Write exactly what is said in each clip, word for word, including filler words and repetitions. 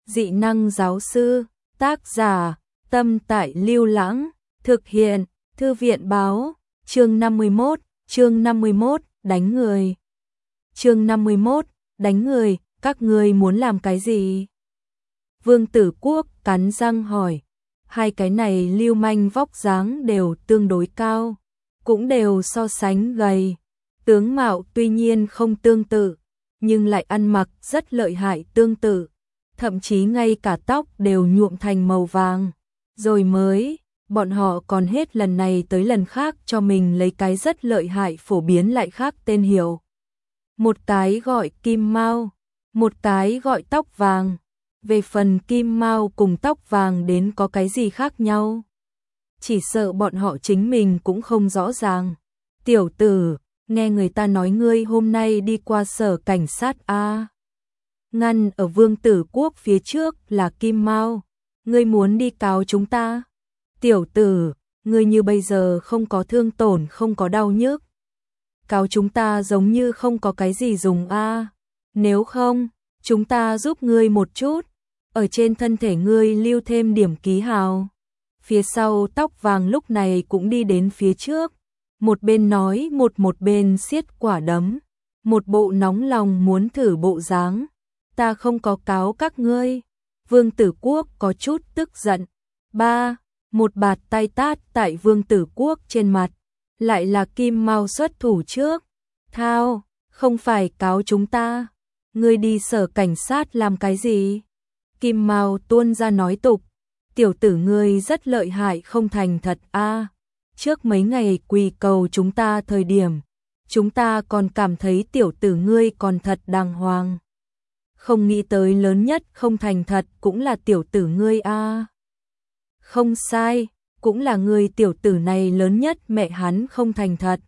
Dị năng giáo sư, tác giả, Tâm Tại Lưu Lãng, thực hiện, Thư viện báo, chương năm mươi mốt, chương năm mươi mốt, đánh người. Chương năm mươi mốt, đánh người, các ngươi muốn làm cái gì? Vương Tử Quốc cắn răng hỏi, hai cái này lưu manh vóc dáng đều tương đối cao, cũng đều so sánh gầy, tướng mạo tuy nhiên không tương tự, nhưng lại ăn mặc rất lợi hại tương tự, thậm chí ngay cả tóc đều nhuộm thành màu vàng, rồi mới, bọn họ còn hết lần này tới lần khác cho mình lấy cái rất lợi hại phổ biến lại khác tên hiệu. Một cái gọi Kim Mao, một cái gọi tóc vàng. Về phần Kim Mao cùng tóc vàng đến có cái gì khác nhau? Chỉ sợ bọn họ chính mình cũng không rõ ràng. Tiểu tử, nghe người ta nói ngươi hôm nay đi qua sở cảnh sát a. Ngăn ở Vương Tử Quốc phía trước là Kim Mao, ngươi muốn đi cáo chúng ta? Tiểu tử, ngươi như bây giờ không có thương tổn, không có đau nhức. Cáo chúng ta giống như không có cái gì dùng a. Nếu không, chúng ta giúp ngươi một chút, ở trên thân thể ngươi lưu thêm điểm ký hào. Phía sau tóc vàng lúc này cũng đi đến phía trước, một bên nói một một bên siết quả đấm, một bộ nóng lòng muốn thử bộ dáng. Ta không có cáo các ngươi. Vương Tử Quốc có chút tức giận. Ba, một bạt tay tát tại Vương Tử Quốc trên mặt, lại là Kim Mao xuất thủ trước. Thao, không phải cáo chúng ta. Ngươi đi sở cảnh sát làm cái gì? Kim Mao tuôn ra nói tục, tiểu tử ngươi rất lợi hại không thành thật a. Trước mấy ngày quỳ cầu chúng ta thời điểm, chúng ta còn cảm thấy tiểu tử ngươi còn thật đàng hoàng. Không nghĩ tới lớn nhất không thành thật cũng là tiểu tử ngươi a. Không sai, cũng là ngươi tiểu tử này lớn nhất mẹ hắn không thành thật.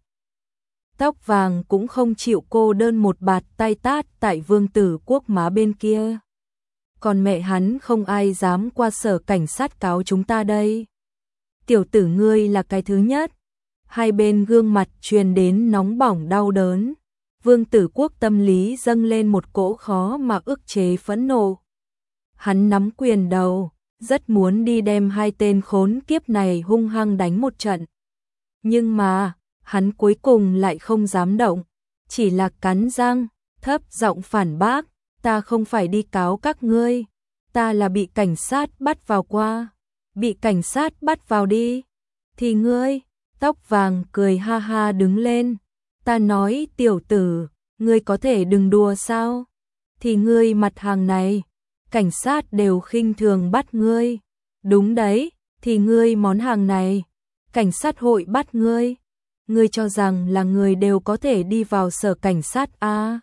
Tóc vàng cũng không chịu cô đơn một bạt tay tát tại Vương Tử Quốc má bên kia. Còn mẹ hắn không ai dám qua sở cảnh sát cáo chúng ta đây. Tiểu tử ngươi là cái thứ nhất. Hai bên gương mặt truyền đến nóng bỏng đau đớn. Vương Tử Quốc tâm lý dâng lên một cỗ khó mà ức chế phẫn nộ. Hắn nắm quyền đầu, rất muốn đi đem hai tên khốn kiếp này hung hăng đánh một trận. Nhưng mà, hắn cuối cùng lại không dám động, chỉ là cắn răng, thấp giọng phản bác. Ta không phải đi cáo các ngươi, ta là bị cảnh sát bắt vào qua. Bị cảnh sát bắt vào đi. Thì ngươi, tóc vàng cười ha ha đứng lên. Ta nói tiểu tử, ngươi có thể đừng đùa sao? Thì ngươi mặt hàng này, cảnh sát đều khinh thường bắt ngươi. Đúng đấy, thì ngươi món hàng này, cảnh sát hội bắt ngươi. Ngươi cho rằng là người đều có thể đi vào sở cảnh sát a?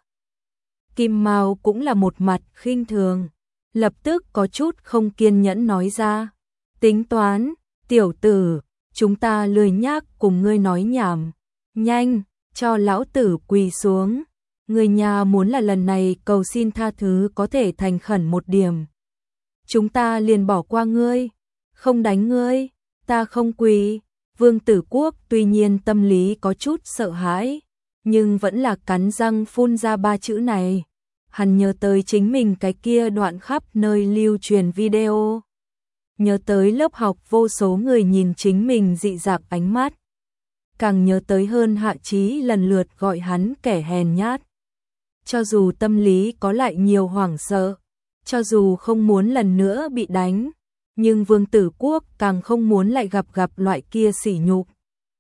Kim Mao cũng là một mặt khinh thường, lập tức có chút không kiên nhẫn nói ra. Tính toán, tiểu tử, chúng ta lười nhác cùng ngươi nói nhảm. Nhanh, cho lão tử quỳ xuống. Người nhà muốn là lần này cầu xin tha thứ có thể thành khẩn một điểm. Chúng ta liền bỏ qua ngươi, không đánh ngươi, ta không quỳ. Vương Tử Quốc tuy nhiên tâm lý có chút sợ hãi, nhưng vẫn là cắn răng phun ra ba chữ này. Hắn nhớ tới chính mình cái kia đoạn khắp nơi lưu truyền video. Nhớ tới lớp học vô số người nhìn chính mình dị dạng ánh mắt. Càng nhớ tới hơn Hạ Chí lần lượt gọi hắn kẻ hèn nhát. Cho dù tâm lý có lại nhiều hoảng sợ, cho dù không muốn lần nữa bị đánh, nhưng Vương Tử Quốc càng không muốn lại gặp gặp loại kia sỉ nhục.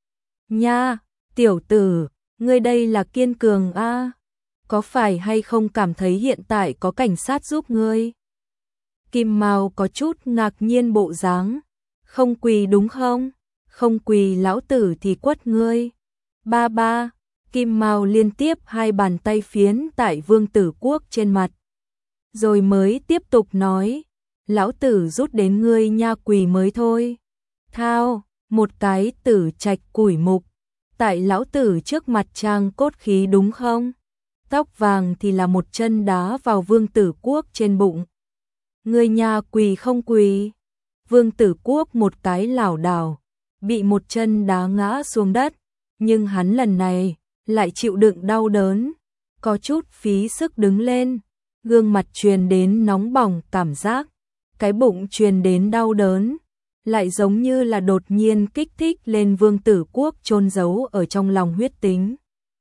Nha, tiểu tử, ngươi đây là kiên cường a. Có phải hay không cảm thấy hiện tại có cảnh sát giúp ngươi? Kim Mao có chút ngạc nhiên bộ dáng. Không quỳ đúng không? Không quỳ lão tử thì quất ngươi. Ba ba, Kim Mao liên tiếp hai bàn tay phiến tại Vương Tử Quốc trên mặt. Rồi mới tiếp tục nói, lão tử rút đến ngươi nha quỳ mới thôi. Thao, một cái tử trạch củi mục, tại lão tử trước mặt trang cốt khí đúng không? Tóc vàng thì là một chân đá vào Vương Tử Quốc trên bụng. Ngươi nhà quỳ không quỳ? Vương Tử Quốc một cái lảo đảo, bị một chân đá ngã xuống đất, nhưng hắn lần này lại chịu đựng đau đớn, có chút phí sức đứng lên, gương mặt truyền đến nóng bỏng cảm giác, cái bụng truyền đến đau đớn, lại giống như là đột nhiên kích thích lên Vương Tử Quốc chôn giấu ở trong lòng huyết tính.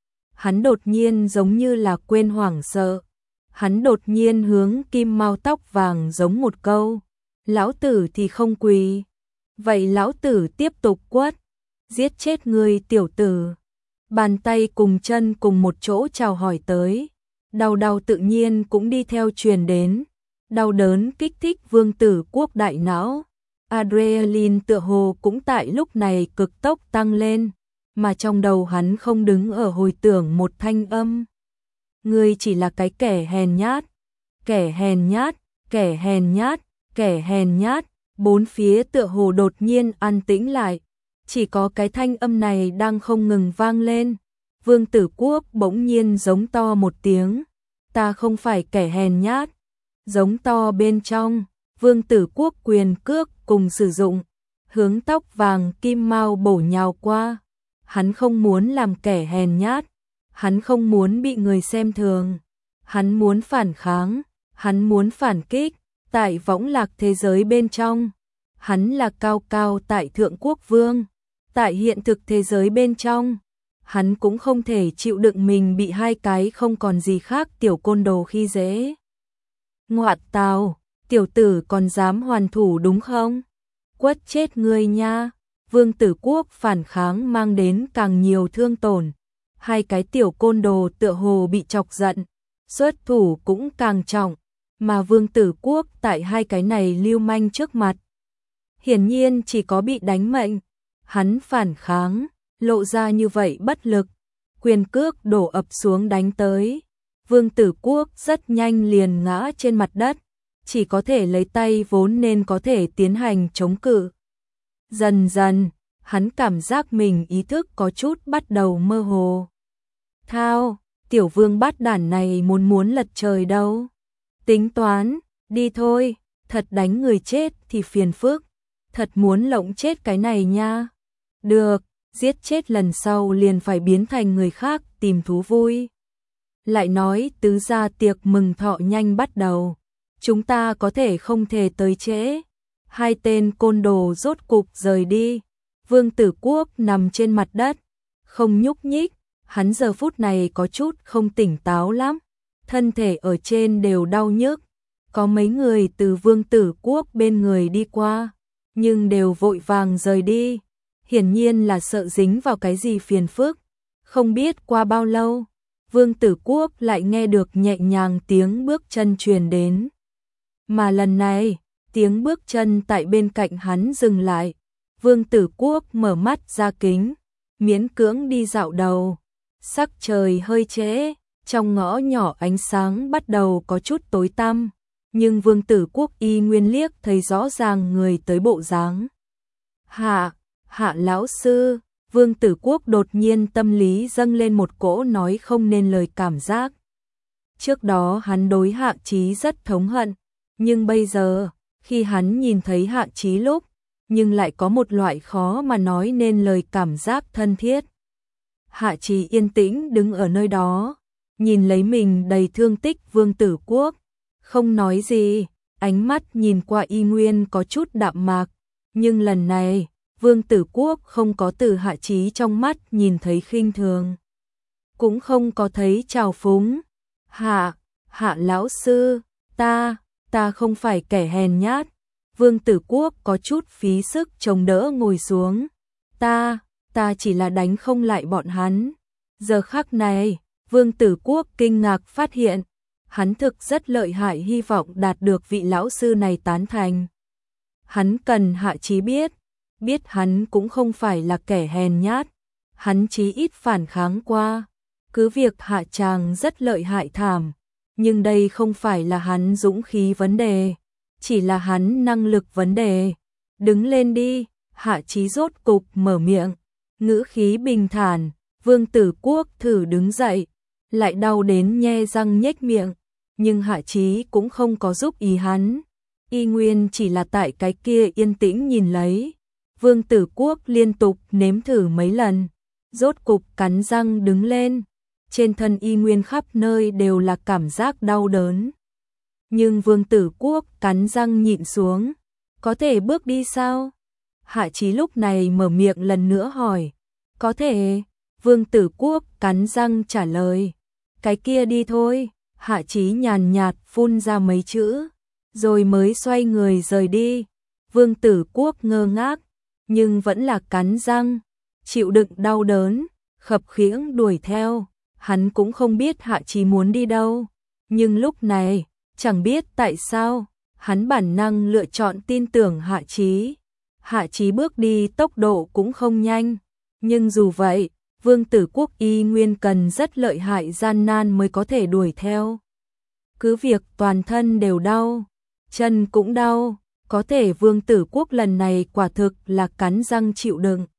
Hắn đột nhiên giống như là quên hoảng sợ, hắn đột nhiên hướng Kim Mao tóc vàng giống một câu, lão tử thì không quỳ, vậy lão tử tiếp tục quất, giết chết ngươi tiểu tử. Bàn tay cùng chân cùng một chỗ chào hỏi tới, đau đau tự nhiên cũng đi theo truyền đến, đau đớn kích thích Vương Tử Quốc đại não, adrenaline tựa hồ cũng tại lúc này cực tốc tăng lên, mà trong đầu hắn không đứng ở hồi tưởng một thanh âm. Ngươi chỉ là cái kẻ hèn nhát, kẻ hèn nhát, kẻ hèn nhát, kẻ hèn nhát, bốn phía tựa hồ đột nhiên an tĩnh lại, chỉ có cái thanh âm này đang không ngừng vang lên. Vương Tử Quốc bỗng nhiên giống to một tiếng, ta không phải kẻ hèn nhát. Giống to bên trong, Vương Tử Quốc quyền cước cùng sử dụng, hướng tóc vàng Kim Mao bổ nhào qua. Hắn không muốn làm kẻ hèn nhát, hắn không muốn bị người xem thường, hắn muốn phản kháng, hắn muốn phản kích, tại võng lạc thế giới bên trong. Hắn là cao cao tại thượng quốc vương, tại hiện thực thế giới bên trong. Hắn cũng không thể chịu đựng mình bị hai cái không còn gì khác tiểu côn đồ khi dễ. Ngoạt tào, tiểu tử còn dám hoàn thủ đúng không? Quất chết ngươi nha. Vương Tử Quốc phản kháng mang đến càng nhiều thương tổn. Hai cái tiểu côn đồ tựa hồ bị chọc giận, xuất thủ cũng càng trọng, mà Vương Tử Quốc tại hai cái này lưu manh trước mặt, hiển nhiên chỉ có bị đánh mệnh. Hắn phản kháng, lộ ra như vậy bất lực, quyền cước đổ ập xuống đánh tới. Vương Tử Quốc rất nhanh liền ngã trên mặt đất, chỉ có thể lấy tay vốn nên có thể tiến hành chống cự. Dần dần, hắn cảm giác mình ý thức có chút bắt đầu mơ hồ. Thao, tiểu vương bát đản này muốn muốn lật trời đâu. Tính toán, đi thôi, thật đánh người chết thì phiền phức, thật muốn lộng chết cái này nha. Được, giết chết lần sau liền phải biến thành người khác tìm thú vui. Lại nói tứ gia tiệc mừng thọ nhanh bắt đầu, chúng ta có thể không thể tới trễ. Hai tên côn đồ rốt cục rời đi. Vương Tử Quốc nằm trên mặt đất, không nhúc nhích, hắn giờ phút này có chút không tỉnh táo lắm, thân thể ở trên đều đau nhức. Có mấy người từ Vương Tử Quốc bên người đi qua, nhưng đều vội vàng rời đi, hiển nhiên là sợ dính vào cái gì phiền phức. Không biết qua bao lâu, Vương Tử Quốc lại nghe được nhẹ nhàng tiếng bước chân truyền đến. Mà lần này, tiếng bước chân tại bên cạnh hắn dừng lại. Vương Tử Quốc mở mắt ra kính, miễn cưỡng đi dạo đầu. Sắc trời hơi trễ, trong ngõ nhỏ ánh sáng bắt đầu có chút tối tăm, nhưng Vương Tử Quốc y nguyên liếc thấy rõ ràng người tới bộ dáng. Hạ, hạ lão sư. Vương Tử Quốc đột nhiên tâm lý dâng lên một cỗ nói không nên lời cảm giác. Trước đó hắn đối Hạ Chí rất thống hận, nhưng bây giờ, khi hắn nhìn thấy Hạ Chí lúc, nhưng lại có một loại khó mà nói nên lời cảm giác thân thiết. Hạ Chí yên tĩnh đứng ở nơi đó, nhìn lấy mình đầy thương tích Vương Tử Quốc, không nói gì, ánh mắt nhìn qua y nguyên có chút đạm mạc, nhưng lần này, Vương Tử Quốc không có từ Hạ Chí trong mắt nhìn thấy khinh thường, cũng không có thấy trào phúng. Hạ, Hạ lão sư, ta, ta không phải kẻ hèn nhát. Vương Tử Quốc có chút phí sức chống đỡ ngồi xuống. Ta, ta chỉ là đánh không lại bọn hắn. Giờ khắc này, Vương Tử Quốc kinh ngạc phát hiện, hắn thực rất lợi hại, hy vọng đạt được vị lão sư này tán thành. Hắn cần Hạ Chí biết, biết hắn cũng không phải là kẻ hèn nhát, hắn chí ít phản kháng qua. Cứ việc Hạ chàng rất lợi hại thảm, nhưng đây không phải là hắn dũng khí vấn đề, chỉ là hắn năng lực vấn đề. Đứng lên đi. Hạ Chí rốt cục mở miệng, ngữ khí bình thản. Vương Tử Quốc thử đứng dậy, lại đau đến nhe răng nhếch miệng, nhưng Hạ Chí cũng không có giúp ý hắn, y nguyên chỉ là tại cái kia yên tĩnh nhìn lấy. Vương Tử Quốc liên tục nếm thử mấy lần, rốt cục cắn răng đứng lên, trên thân y nguyên khắp nơi đều là cảm giác đau đớn. Nhưng Vương Tử Quốc cắn răng nhịn xuống. Có thể bước đi sao? Hạ Chí lúc này mở miệng lần nữa hỏi. Có thể. Vương Tử Quốc cắn răng trả lời. Cái kia đi thôi. Hạ Chí nhàn nhạt phun ra mấy chữ, rồi mới xoay người rời đi. Vương Tử Quốc ngơ ngác, nhưng vẫn là cắn răng, chịu đựng đau đớn, khập khiễng đuổi theo. Hắn cũng không biết Hạ Chí muốn đi đâu, nhưng lúc này, chẳng biết tại sao, hắn bản năng lựa chọn tin tưởng Hạ Chí. Hạ Chí bước đi tốc độ cũng không nhanh, nhưng dù vậy, Vương Tử Quốc y nguyên cần rất lợi hại gian nan mới có thể đuổi theo. Cứ việc toàn thân đều đau, chân cũng đau, có thể Vương Tử Quốc lần này quả thực là cắn răng chịu đựng.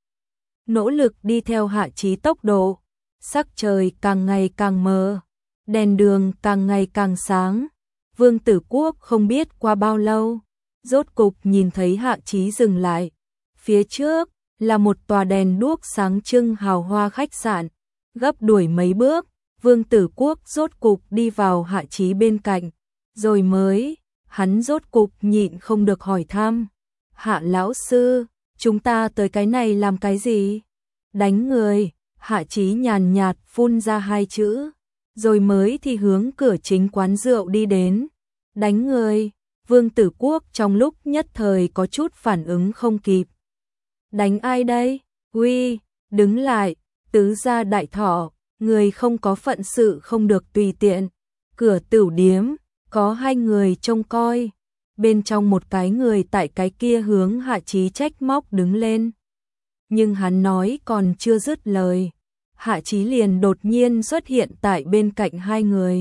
Nỗ lực đi theo Hạ Chí tốc độ, sắc trời càng ngày càng mờ, đèn đường càng ngày càng sáng. Vương Tử Quốc không biết qua bao lâu, rốt cục nhìn thấy Hạ Chí dừng lại. Phía trước là một tòa đèn đuốc sáng trưng hào hoa khách sạn. Gấp đuổi mấy bước, Vương Tử Quốc rốt cục đi vào Hạ Chí bên cạnh, rồi mới, hắn rốt cục nhịn không được hỏi thăm. Hạ lão sư, chúng ta tới cái này làm cái gì? Đánh người. Hạ Chí nhàn nhạt phun ra hai chữ, rồi mới thì hướng cửa chính quán rượu đi đến. Đánh người. Vương Tử Quốc trong lúc nhất thời có chút phản ứng không kịp. Đánh ai đây? Uy, đứng lại, tứ gia đại thọ, người không có phận sự không được tùy tiện. Cửa tửu điếm, có hai người trông coi. Bên trong một cái người tại cái kia hướng Hạ Chí trách móc đứng lên. Nhưng hắn nói còn chưa dứt lời, Hạ Chí liền đột nhiên xuất hiện tại bên cạnh hai người.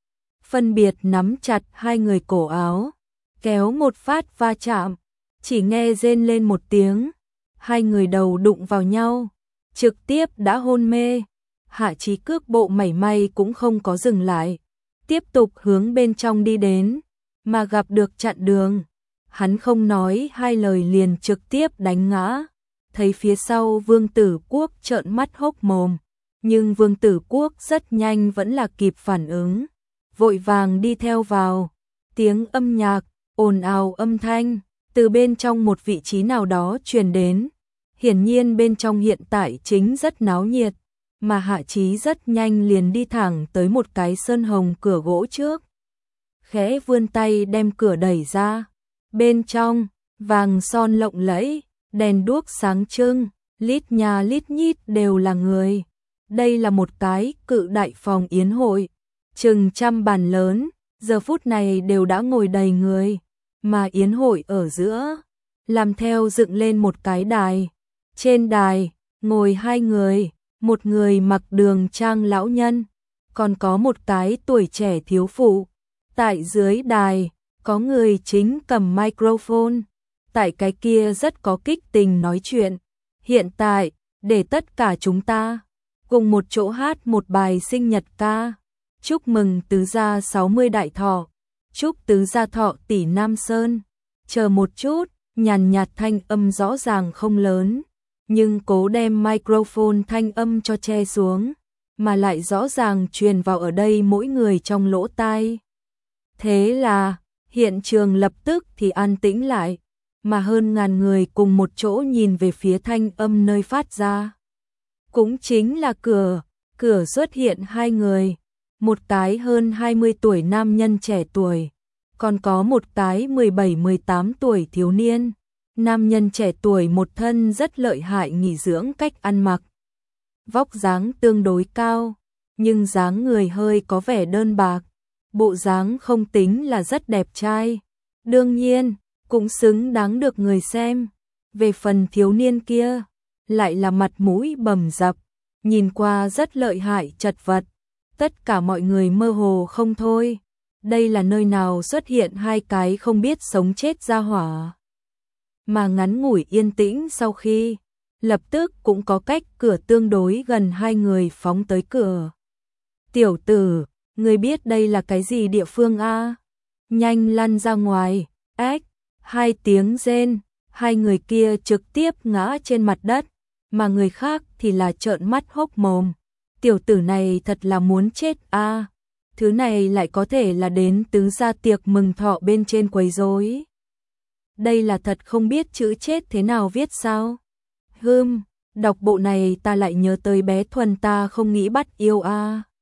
Phân biệt nắm chặt hai người cổ áo, kéo một phát va chạm, chỉ nghe rên lên một tiếng. Hai người đầu đụng vào nhau, trực tiếp đã hôn mê. Hạ Chí cước bộ mảy may cũng không có dừng lại, tiếp tục hướng bên trong đi đến, mà gặp được chặn đường. Hắn không nói hai lời liền trực tiếp đánh ngã. Thấy phía sau Vương Tử Quốc trợn mắt hốc mồm, nhưng Vương Tử Quốc rất nhanh vẫn là kịp phản ứng, vội vàng đi theo vào. Tiếng âm nhạc, ồn ào âm thanh, từ bên trong một vị trí nào đó truyền đến. Hiển nhiên bên trong hiện tại chính rất náo nhiệt, mà Hạ Chí rất nhanh liền đi thẳng tới một cái sơn hồng cửa gỗ trước. Khẽ vươn tay đem cửa đẩy ra. Bên trong, vàng son lộng lẫy, đèn đuốc sáng trưng, lít nhà lít nhít đều là người. Đây là một cái cự đại phòng yến hội, chừng trăm bàn lớn, giờ phút này đều đã ngồi đầy người, mà yến hội ở giữa, làm theo dựng lên một cái đài. Trên đài, ngồi hai người, một người mặc đường trang lão nhân, còn có một cái tuổi trẻ thiếu phụ. Tại dưới đài, có người chính cầm microphone, tại cái kia rất có kích tình nói chuyện. Hiện tại, để tất cả chúng ta cùng một chỗ hát một bài sinh nhật ca, chúc mừng tứ gia sáu mươi đại thọ, chúc tứ gia thọ tỷ Nam Sơn. Chờ một chút, nhàn nhạt thanh âm rõ ràng không lớn, nhưng cố đem microphone thanh âm cho che xuống, mà lại rõ ràng truyền vào ở đây mỗi người trong lỗ tai. Thế là, hiện trường lập tức thì an tĩnh lại, mà hơn ngàn người cùng một chỗ nhìn về phía thanh âm nơi phát ra. Cũng chính là cửa, cửa xuất hiện hai người, một cái hơn hai mươi tuổi nam nhân trẻ tuổi, còn có một cái mười bảy mười tám tuổi thiếu niên. Nam nhân trẻ tuổi một thân rất lợi hại nghỉ dưỡng cách ăn mặc, vóc dáng tương đối cao, nhưng dáng người hơi có vẻ đơn bạc, bộ dáng không tính là rất đẹp trai, đương nhiên cũng xứng đáng được người xem. Về phần thiếu niên kia, lại là mặt mũi bầm dập, nhìn qua rất lợi hại chật vật, tất cả mọi người mơ hồ không thôi. Đây là nơi nào xuất hiện hai cái không biết sống chết ra hỏa. Mà ngắn ngủi yên tĩnh sau khi, lập tức cũng có cách cửa tương đối gần hai người phóng tới cửa. Tiểu tử, ngươi biết đây là cái gì địa phương a? Nhanh lăn ra ngoài. Ếch, hai tiếng rên, hai người kia trực tiếp ngã trên mặt đất, mà người khác thì là trợn mắt hốc mồm. Tiểu tử này thật là muốn chết a. thứ này lại có thể là đến tứ gia tiệc mừng thọ bên trên quấy rối. Đây là thật không biết chữ chết thế nào viết sao? Hừm, đọc bộ này ta lại nhớ tới bé Thuần ta không nghĩ bắt yêu a. À.